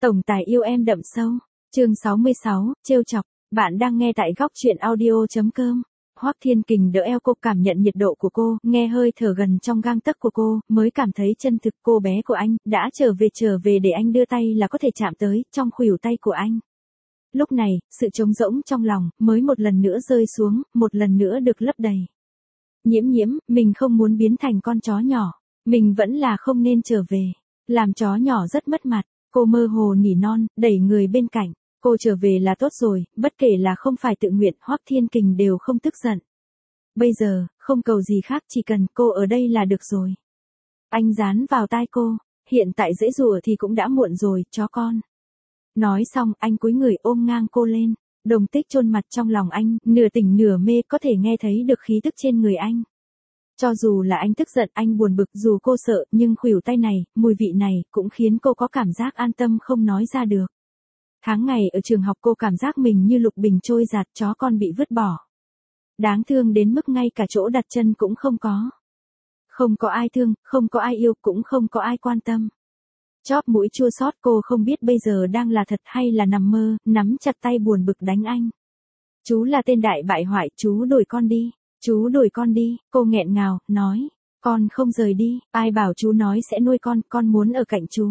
Tổng tài yêu em đậm sâu. Chương 66, trêu chọc. Bạn đang nghe tại góc truyện audio.com. Hoắc Thiên Kình đỡ eo cô, cảm nhận nhiệt độ của cô, nghe hơi thở gần trong gang tấc của cô, mới cảm thấy chân thực. Cô bé của anh đã trở về để anh đưa tay là có thể chạm tới, trong khuỷu tay của anh. Lúc này, sự trống rỗng trong lòng mới một lần nữa rơi xuống, một lần nữa được lấp đầy. Nhiễm nhiễm, mình không muốn biến thành con chó nhỏ, mình vẫn là không nên trở về. Làm chó nhỏ rất mất mặt. Cô mơ hồ nỉ non, đẩy người bên cạnh. Cô trở về là tốt rồi, bất kể là không phải tự nguyện, Hoắc Thiên Kình đều không tức giận. Bây giờ, không cầu gì khác, chỉ cần cô ở đây là được rồi. Anh dán vào tai cô, hiện tại dễ dùa thì cũng đã muộn rồi, chó con. Nói xong, anh cúi người ôm ngang cô lên. Đồng Tích chôn mặt trong lòng anh, nửa tỉnh nửa mê, có thể nghe thấy được khí tức trên người anh. Cho dù là anh tức giận, anh buồn bực, dù cô sợ, nhưng khuỷu tay này, mùi vị này, cũng khiến cô có cảm giác an tâm không nói ra được. Tháng ngày ở trường học cô cảm giác mình như lục bình trôi giạt, chó con bị vứt bỏ. Đáng thương đến mức ngay cả chỗ đặt chân cũng không có. Không có ai thương, không có ai yêu, cũng không có ai quan tâm. Chóp mũi chua xót, cô không biết bây giờ đang là thật hay là nằm mơ, nắm chặt tay buồn bực đánh anh. Chú là tên đại bại hoại, chú đuổi con đi. Chú đuổi con đi, cô nghẹn ngào, nói. Con không rời đi, ai bảo chú nói sẽ nuôi con muốn ở cạnh chú.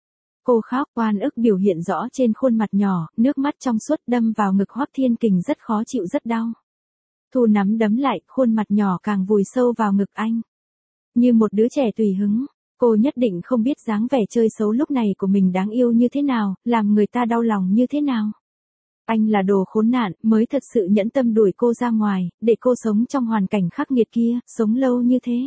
Cô khóc, oan ức biểu hiện rõ trên khuôn mặt nhỏ, nước mắt trong suốt đâm vào ngực Hoắc Thiên Kình, rất khó chịu, rất đau. Thu nắm đấm lại, khuôn mặt nhỏ càng vùi sâu vào ngực anh. Như một đứa trẻ tùy hứng, cô nhất định không biết dáng vẻ chơi xấu lúc này của mình đáng yêu như thế nào, làm người ta đau lòng như thế nào. Anh là đồ khốn nạn, mới thật sự nhẫn tâm đuổi cô ra ngoài, để cô sống trong hoàn cảnh khắc nghiệt kia, sống lâu như thế.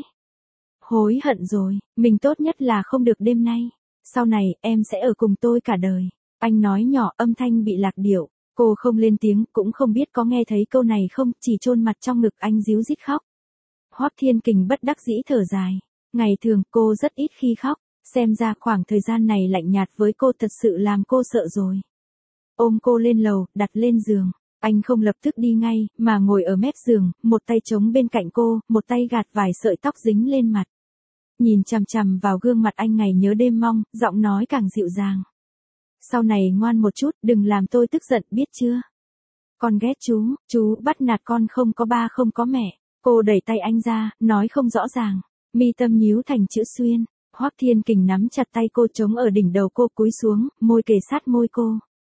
Hối hận rồi, mình tốt nhất là không được đêm nay. Sau này, em sẽ ở cùng tôi cả đời. Anh nói nhỏ, âm thanh bị lạc điệu. Cô không lên tiếng, cũng không biết có nghe thấy câu này không, chỉ chôn mặt trong ngực anh ríu rít khóc. Hoắc Thiên Kình bất đắc dĩ thở dài. Ngày thường, cô rất ít khi khóc. Xem ra khoảng thời gian này lạnh nhạt với cô thật sự làm cô sợ rồi. Ôm cô lên lầu, đặt lên giường. Anh không lập tức đi ngay, mà ngồi ở mép giường, một tay chống bên cạnh cô, một tay gạt vài sợi tóc dính lên mặt. Nhìn chằm chằm vào gương mặt anh ngày nhớ đêm mong, giọng nói càng dịu dàng. Sau này ngoan một chút, đừng làm tôi tức giận, biết chưa? Con ghét chú bắt nạt con, không có ba không có mẹ. Cô đẩy tay anh ra, nói không rõ ràng. Mi tâm nhíu thành chữ xuyên. Hoắc Thiên Kình nắm chặt tay cô, chống ở đỉnh đầu cô, cúi xuống, môi kề sát môi cô.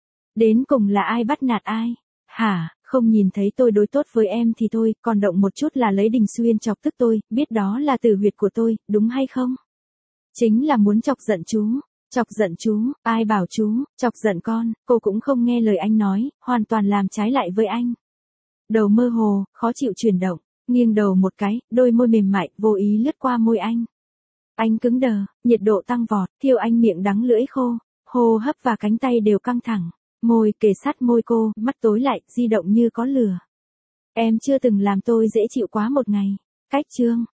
Đến cùng là ai bắt nạt ai? Hả, không nhìn thấy tôi đối tốt với em thì thôi, còn động một chút là lấy đình xuyên chọc tức tôi, biết đó là tử huyệt của tôi, đúng hay không? Chính là muốn chọc giận chú. Chọc giận chú, ai bảo chú, chọc giận con, cô cũng không nghe lời anh nói, hoàn toàn làm trái lại với anh. Đầu mơ hồ, khó chịu chuyển động, nghiêng đầu một cái, đôi môi mềm mại, vô ý lướt qua môi anh. Anh cứng đờ, nhiệt độ tăng vọt, thiêu anh miệng đắng lưỡi khô, hô hấp và cánh tay đều căng thẳng. Môi kề sát môi cô, mắt tối lại, di động như có lửa. Em chưa từng làm tôi dễ chịu quá một ngày. Cách chương.